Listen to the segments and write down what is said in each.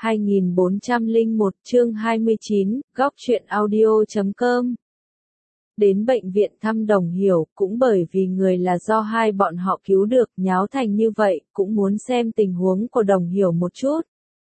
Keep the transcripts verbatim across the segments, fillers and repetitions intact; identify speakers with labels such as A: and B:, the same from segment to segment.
A: hai nghìn bốn trăm lẻ một chương hai mươi chín, góc truyện audio chấm com. Đến bệnh viện thăm Đồng Hiểu, cũng bởi vì người là do hai bọn họ cứu được, nháo thành như vậy, cũng muốn xem tình huống của Đồng Hiểu một chút.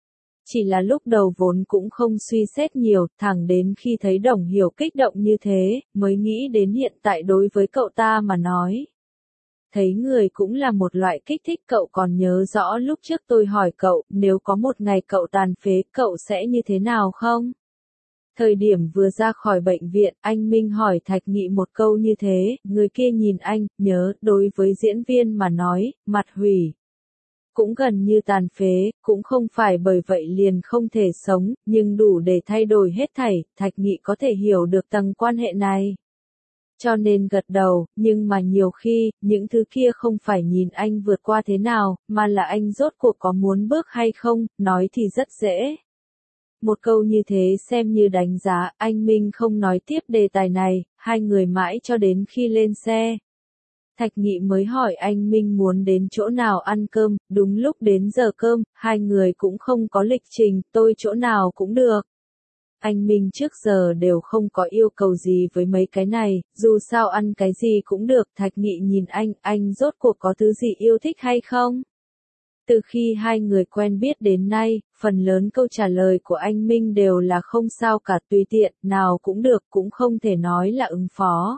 A: Chỉ là lúc đầu vốn cũng không suy xét nhiều, thẳng đến khi thấy Đồng Hiểu kích động như thế, mới nghĩ đến hiện tại đối với cậu ta mà nói. Thấy người cũng là một loại kích thích. Cậu còn nhớ rõ lúc trước tôi hỏi cậu, nếu có một ngày cậu tàn phế, cậu sẽ như thế nào không? Thời điểm vừa ra khỏi bệnh viện, anh Minh hỏi Thạch Nghị một câu như thế, người kia nhìn anh, nhớ, đối với diễn viên mà nói, mặt hủy. Cũng gần như tàn phế, cũng không phải bởi vậy liền không thể sống, nhưng đủ để thay đổi hết thảy, Thạch Nghị có thể hiểu được tầng quan hệ này. Cho nên gật đầu, nhưng mà nhiều khi, những thứ kia không phải nhìn anh vượt qua thế nào, mà là anh rốt cuộc có muốn bước hay không, nói thì rất dễ. Một câu như thế xem như đánh giá, anh Minh không nói tiếp đề tài này, hai người mãi cho đến khi lên xe. Thạch Nghị mới hỏi anh Minh muốn đến chỗ nào ăn cơm, đúng lúc đến giờ cơm, hai người cũng không có lịch trình, tôi chỗ nào cũng được. Anh Minh trước giờ đều không có yêu cầu gì với mấy cái này, dù sao ăn cái gì cũng được. Thạch Nghị nhìn anh, anh rốt cuộc có thứ gì yêu thích hay không? Từ khi hai người quen biết đến nay, phần lớn câu trả lời của anh Minh đều là không sao cả, tùy tiện, nào cũng được, cũng không thể nói là ứng phó.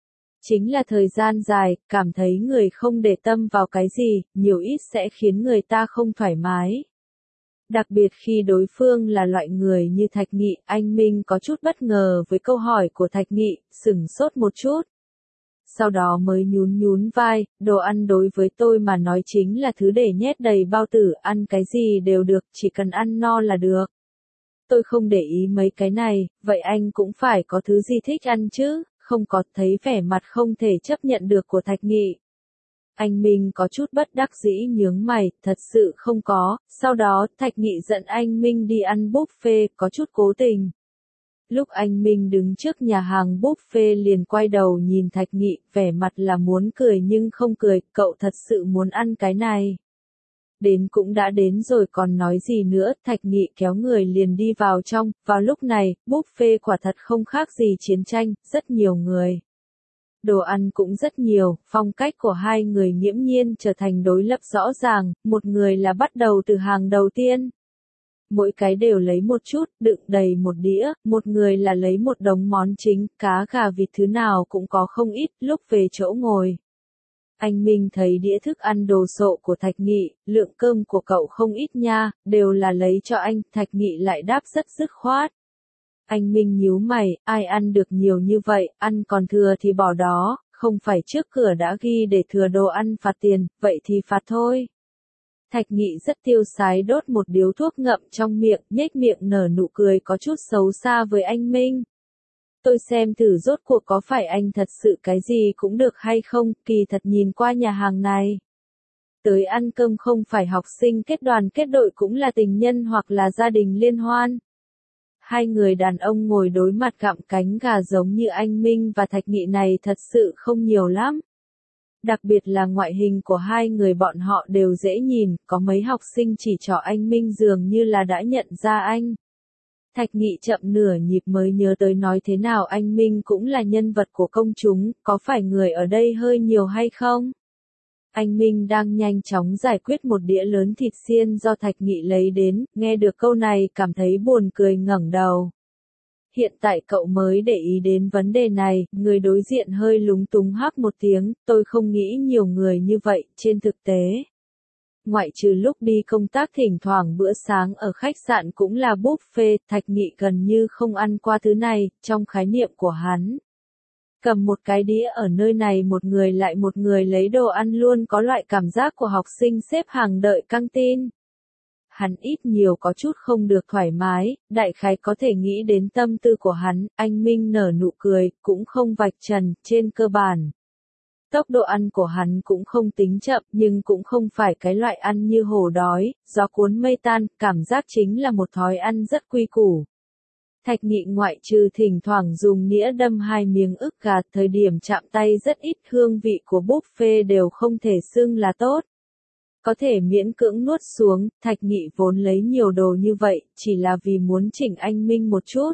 A: Chính là thời gian dài, cảm thấy người không để tâm vào cái gì, nhiều ít sẽ khiến người ta không thoải mái. Đặc biệt khi đối phương là loại người như Thạch Nghị, anh Minh có chút bất ngờ với câu hỏi của Thạch Nghị, sửng sốt một chút. Sau đó mới nhún nhún vai, đồ ăn đối với tôi mà nói chính là thứ để nhét đầy bao tử, ăn cái gì đều được, chỉ cần ăn no là được. Tôi không để ý mấy cái này, vậy anh cũng phải có thứ gì thích ăn chứ, không có. Thấy vẻ mặt không thể chấp nhận được của Thạch Nghị. Anh Minh có chút bất đắc dĩ nhướng mày, thật sự không có. Sau đó, Thạch Nghị dẫn anh Minh đi ăn buffet, có chút cố tình. Lúc anh Minh đứng trước nhà hàng buffet liền quay đầu nhìn Thạch Nghị, vẻ mặt là muốn cười nhưng không cười, cậu thật sự muốn ăn cái này. Đến cũng đã đến rồi còn nói gì nữa, Thạch Nghị kéo người liền đi vào trong, vào lúc này, buffet quả thật không khác gì chiến tranh, rất nhiều người. Đồ ăn cũng rất nhiều, phong cách của hai người nghiễm nhiên trở thành đối lập rõ ràng, một người là bắt đầu từ hàng đầu tiên. Mỗi cái đều lấy một chút, đựng đầy một đĩa, một người là lấy một đống món chính, cá gà vịt thứ nào cũng có không ít, lúc về chỗ ngồi. Anh Minh thấy đĩa thức ăn đồ sộ của Thạch Nghị, lượng cơm của cậu không ít nha, đều là lấy cho anh, Thạch Nghị lại đáp rất dứt khoát. Anh Minh nhíu mày, ai ăn được nhiều như vậy, ăn còn thừa thì bỏ đó, không phải trước cửa đã ghi để thừa đồ ăn phạt tiền, vậy thì phạt thôi. Thạch Nghị rất tiêu sái đốt một điếu thuốc ngậm trong miệng, nhếch miệng nở nụ cười có chút xấu xa với anh Minh. Tôi xem thử rốt cuộc có phải anh thật sự cái gì cũng được hay không, kỳ thật nhìn qua nhà hàng này. Tới ăn cơm không phải học sinh kết đoàn kết đội cũng là tình nhân hoặc là gia đình liên hoan. Hai người đàn ông ngồi đối mặt gặm cánh gà giống như anh Minh và Thạch Nghị này thật sự không nhiều lắm. Đặc biệt là ngoại hình của hai người bọn họ đều dễ nhìn, có mấy học sinh chỉ trỏ anh Minh dường như là đã nhận ra anh. Thạch Nghị chậm nửa nhịp mới nhớ tới nói thế nào anh Minh cũng là nhân vật của công chúng, có phải người ở đây hơi nhiều hay không? Anh Minh đang nhanh chóng giải quyết một đĩa lớn thịt xiên do Thạch Nghị lấy đến, nghe được câu này cảm thấy buồn cười ngẩng đầu. Hiện tại cậu mới để ý đến vấn đề này, người đối diện hơi lúng túng hắc một tiếng, tôi không nghĩ nhiều người như vậy, trên thực tế. Ngoại trừ lúc đi công tác thỉnh thoảng bữa sáng ở khách sạn cũng là buffet, Thạch Nghị gần như không ăn qua thứ này, trong khái niệm của hắn. Cầm một cái đĩa ở nơi này một người lại một người lấy đồ ăn luôn có loại cảm giác của học sinh xếp hàng đợi căng tin. Hắn ít nhiều có chút không được thoải mái, đại khái có thể nghĩ đến tâm tư của hắn, anh Minh nở nụ cười, cũng không vạch trần, trên cơ bản. Tốc độ ăn của hắn cũng không tính chậm nhưng cũng không phải cái loại ăn như hổ đói, gió cuốn mây tan, cảm giác chính là một thói ăn rất quy củ. Thạch Nghị ngoại trừ thỉnh thoảng dùng nĩa đâm hai miếng ức gà, thời điểm chạm tay rất ít, hương vị của buffet đều không thể xưng là tốt. Có thể miễn cưỡng nuốt xuống, Thạch Nghị vốn lấy nhiều đồ như vậy, chỉ là vì muốn chỉnh anh Minh một chút.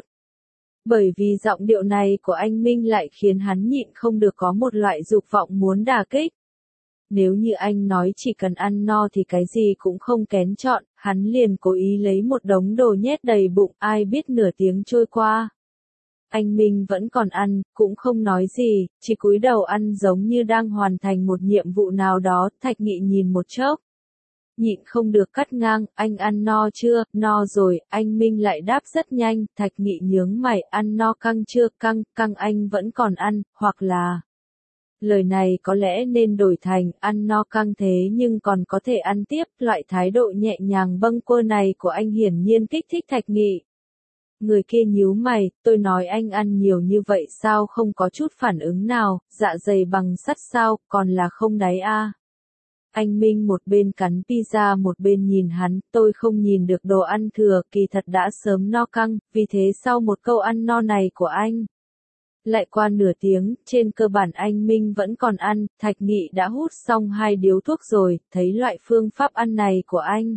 A: Bởi vì giọng điệu này của anh Minh lại khiến hắn nhịn không được có một loại dục vọng muốn đả kích. Nếu như anh nói chỉ cần ăn no thì cái gì cũng không kén chọn, hắn liền cố ý lấy một đống đồ nhét đầy bụng, ai biết nửa tiếng trôi qua. Anh Minh vẫn còn ăn, cũng không nói gì, chỉ cúi đầu ăn giống như đang hoàn thành một nhiệm vụ nào đó. Thạch Nghị nhìn một chốc, nhịn không được cắt ngang, anh ăn no chưa? No rồi. Anh Minh lại đáp rất nhanh. Thạch Nghị nhướng mày, ăn no căng chưa? Căng, căng anh vẫn còn ăn, hoặc là... Lời này có lẽ nên đổi thành, ăn no căng thế nhưng còn có thể ăn tiếp. Loại thái độ nhẹ nhàng bâng quơ này của anh hiển nhiên kích thích Thạch Nghị. Người kia nhíu mày, tôi nói anh ăn nhiều như vậy sao không có chút phản ứng nào, dạ dày bằng sắt sao, còn là không đáy a. À. Anh Minh một bên cắn pizza một bên nhìn hắn, tôi không nhìn được đồ ăn thừa, kỳ thật đã sớm no căng, vì thế sau một câu ăn no này của anh. Lại qua nửa tiếng, trên cơ bản anh Minh vẫn còn ăn, Thạch Nghị đã hút xong hai điếu thuốc rồi, thấy loại phương pháp ăn này của anh.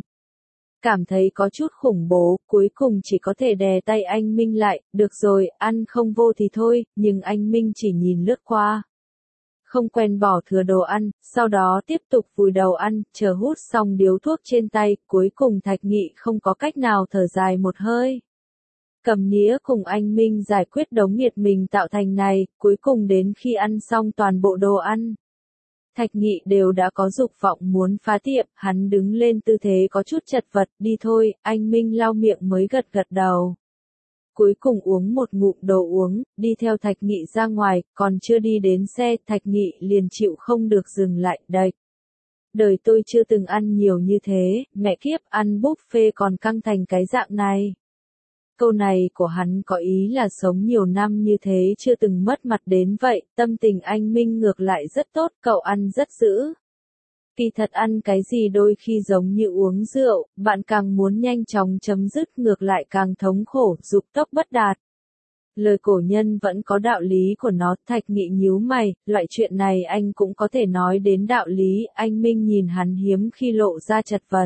A: Cảm thấy có chút khủng bố, cuối cùng chỉ có thể đè tay anh Minh lại, được rồi, ăn không vô thì thôi, nhưng anh Minh chỉ nhìn lướt qua. Không quen bỏ thừa đồ ăn, sau đó tiếp tục vùi đầu ăn, chờ hút xong điếu thuốc trên tay, cuối cùng Thạch Nghị không có cách nào thở dài một hơi. Cầm nĩa cùng anh Minh giải quyết đống nghiệt mình tạo thành này, cuối cùng đến khi ăn xong toàn bộ đồ ăn. Thạch Nghị đều đã có dục vọng muốn phá tiệm, hắn đứng lên tư thế có chút chật vật, đi thôi, anh Minh lau miệng mới gật gật đầu. Cuối cùng uống một ngụm đồ uống, đi theo Thạch Nghị ra ngoài, còn chưa đi đến xe, Thạch Nghị liền chịu không được dừng lại, đây. Đời tôi chưa từng ăn nhiều như thế, mẹ kiếp, ăn buffet còn căng thành cái dạng này. Câu này của hắn có ý là sống nhiều năm như thế chưa từng mất mặt đến vậy, tâm tình anh Minh ngược lại rất tốt, cậu ăn rất dữ. Kỳ thật ăn cái gì đôi khi giống như uống rượu, bạn càng muốn nhanh chóng chấm dứt ngược lại càng thống khổ, dục tốc bất đạt. Lời cổ nhân vẫn có đạo lý của nó, Thạch Nghị nhíu mày, loại chuyện này anh cũng có thể nói đến đạo lý, anh Minh nhìn hắn hiếm khi lộ ra chật vật.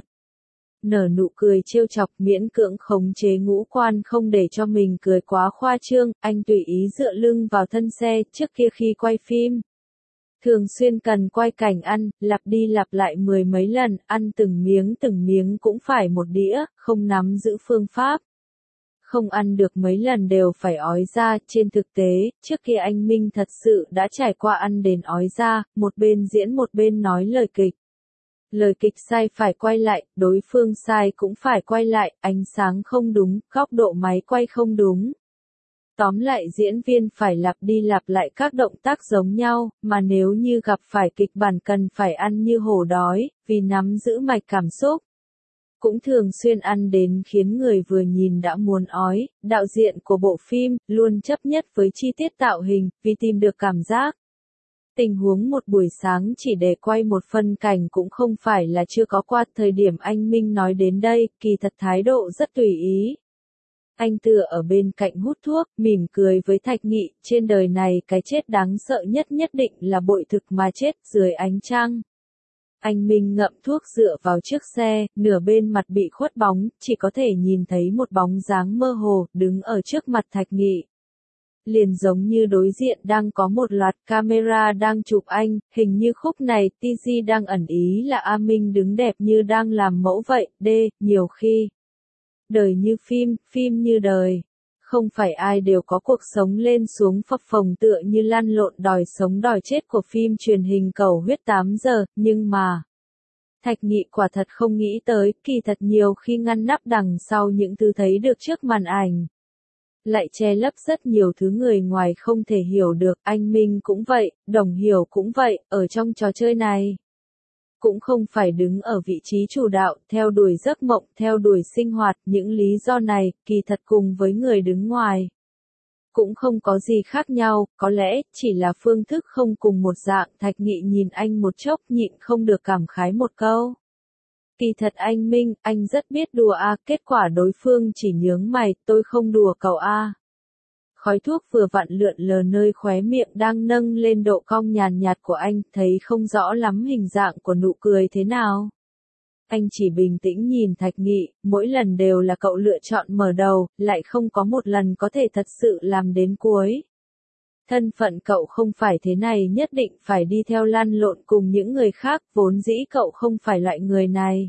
A: Nở nụ cười trêu chọc miễn cưỡng khống chế ngũ quan không để cho mình cười quá khoa trương, anh tùy ý dựa lưng vào thân xe, trước kia khi quay phim. Thường xuyên cần quay cảnh ăn, lặp đi lặp lại mười mấy lần, ăn từng miếng từng miếng cũng phải một đĩa, không nắm giữ phương pháp. Không ăn được mấy lần đều phải ói ra, trên thực tế, trước kia anh Minh thật sự đã trải qua ăn đến ói ra, một bên diễn một bên nói lời kịch. Lời kịch sai phải quay lại, đối phương sai cũng phải quay lại, ánh sáng không đúng, góc độ máy quay không đúng. Tóm lại diễn viên phải lặp đi lặp lại các động tác giống nhau, mà nếu như gặp phải kịch bản cần phải ăn như hổ đói, vì nắm giữ mạch cảm xúc. Cũng thường xuyên ăn đến khiến người vừa nhìn đã muốn ói, đạo diễn của bộ phim luôn chấp nhất với chi tiết tạo hình, vì tìm được cảm giác. Tình huống một buổi sáng chỉ để quay một phân cảnh cũng không phải là chưa có qua, thời điểm anh Minh nói đến đây, kỳ thật thái độ rất tùy ý. Anh tựa ở bên cạnh hút thuốc, mỉm cười với Thạch Nghị, trên đời này cái chết đáng sợ nhất nhất định là bội thực mà chết dưới ánh trăng. Anh Minh ngậm thuốc dựa vào chiếc xe, nửa bên mặt bị khuất bóng, chỉ có thể nhìn thấy một bóng dáng mơ hồ, đứng ở trước mặt Thạch Nghị. Liền giống như đối diện đang có một loạt camera đang chụp anh, hình như khúc này tê giê đang ẩn ý là A Minh đứng đẹp như đang làm mẫu vậy, D, nhiều khi. Đời như phim, phim như đời. Không phải ai đều có cuộc sống lên xuống phập phồng tựa như lăn lộn đòi sống đòi chết của phim truyền hình cầu huyết tám giờ, nhưng mà... Thạch Nghị quả thật không nghĩ tới, kỳ thật nhiều khi ngăn nắp đằng sau những thứ thấy được trước màn ảnh. Lại che lấp rất nhiều thứ người ngoài không thể hiểu được, anh Minh cũng vậy, Đồng Hiểu cũng vậy, ở trong trò chơi này. Cũng không phải đứng ở vị trí chủ đạo, theo đuổi giấc mộng, theo đuổi sinh hoạt, những lý do này, kỳ thật cùng với người đứng ngoài. Cũng không có gì khác nhau, có lẽ, chỉ là phương thức không cùng một dạng, Thạch Nghị nhìn anh một chốc nhịn không được cảm khái một câu. Kỳ thật anh Minh, anh rất biết đùa a, kết quả đối phương chỉ nhướng mày, tôi không đùa cậu a. Khói thuốc vừa vặn lượn lờ nơi khóe miệng đang nâng lên độ cong nhàn nhạt của anh, thấy không rõ lắm hình dạng của nụ cười thế nào. Anh chỉ bình tĩnh nhìn Thạch Nghị, mỗi lần đều là cậu lựa chọn mở đầu, lại không có một lần có thể thật sự làm đến cuối. Thân phận cậu không phải thế này, nhất định phải đi theo lăn lộn cùng những người khác, vốn dĩ cậu không phải loại người này.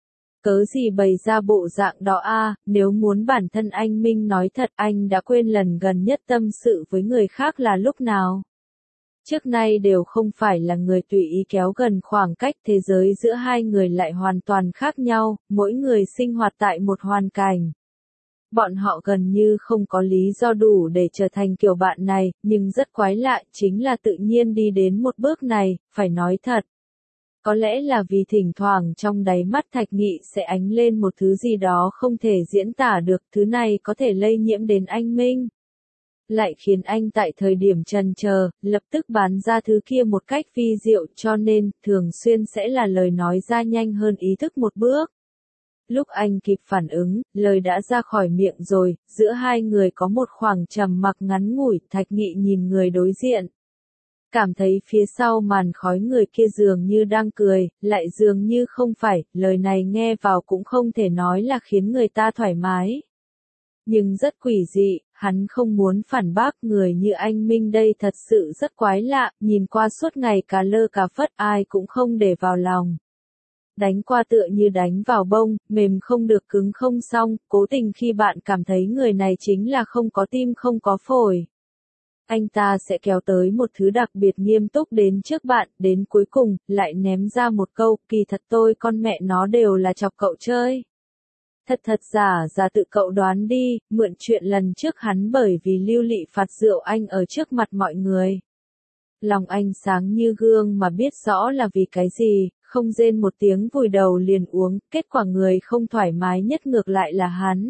A: Cớ gì bày ra bộ dạng đó a, nếu muốn bản thân anh minh nói thật, anh đã quên lần gần nhất tâm sự với người khác là lúc nào. Trước nay đều không phải là người tùy ý kéo gần khoảng cách, thế giới giữa hai người lại hoàn toàn khác nhau, mỗi người sinh hoạt tại một hoàn cảnh. Bọn họ gần như không có lý do đủ để trở thành kiểu bạn này, nhưng rất quái lạ chính là tự nhiên đi đến một bước này, phải nói thật. Có lẽ là vì thỉnh thoảng trong đáy mắt Thạch Nghị sẽ ánh lên một thứ gì đó không thể diễn tả được, thứ này có thể lây nhiễm đến anh Minh. Lại khiến anh tại thời điểm chần chờ, lập tức bán ra thứ kia một cách vi diệu, cho nên, thường xuyên sẽ là lời nói ra nhanh hơn ý thức một bước. Lúc anh kịp phản ứng, lời đã ra khỏi miệng rồi, giữa hai người có một khoảng trầm mặc ngắn ngủi, Thạch Nghị nhìn người đối diện. Cảm thấy phía sau màn khói người kia dường như đang cười, lại dường như không phải, lời này nghe vào cũng không thể nói là khiến người ta thoải mái. Nhưng rất quỷ dị, hắn không muốn phản bác, người như anh Minh đây thật sự rất quái lạ, nhìn qua suốt ngày cà lơ cà phất ai cũng không để vào lòng. Đánh qua tựa như đánh vào bông, mềm không được cứng không xong, cố tình khi bạn cảm thấy người này chính là không có tim không có phổi. Anh ta sẽ kéo tới một thứ đặc biệt nghiêm túc đến trước bạn, đến cuối cùng, lại ném ra một câu, kỳ thật tôi con mẹ nó đều là chọc cậu chơi. Thật thật giả giả tự cậu đoán đi, mượn chuyện lần trước hắn bởi vì lưu lị phạt rượu anh ở trước mặt mọi người. Lòng anh sáng như gương mà biết rõ là vì cái gì, không rên một tiếng vùi đầu liền uống, kết quả người không thoải mái nhất ngược lại là hắn.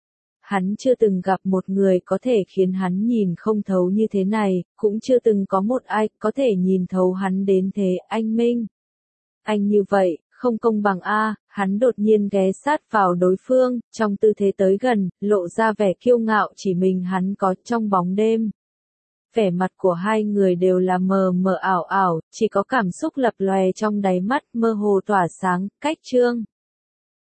A: Hắn chưa từng gặp một người có thể khiến hắn nhìn không thấu như thế này, cũng chưa từng có một ai có thể nhìn thấu hắn đến thế, anh Minh. Anh như vậy, không công bằng a, hắn đột nhiên ghé sát vào đối phương, trong tư thế tới gần, lộ ra vẻ kiêu ngạo chỉ mình hắn có trong bóng đêm. Vẻ mặt của hai người đều là mờ mờ ảo ảo, chỉ có cảm xúc lập lòe trong đáy mắt, mơ hồ tỏa sáng, cách trương.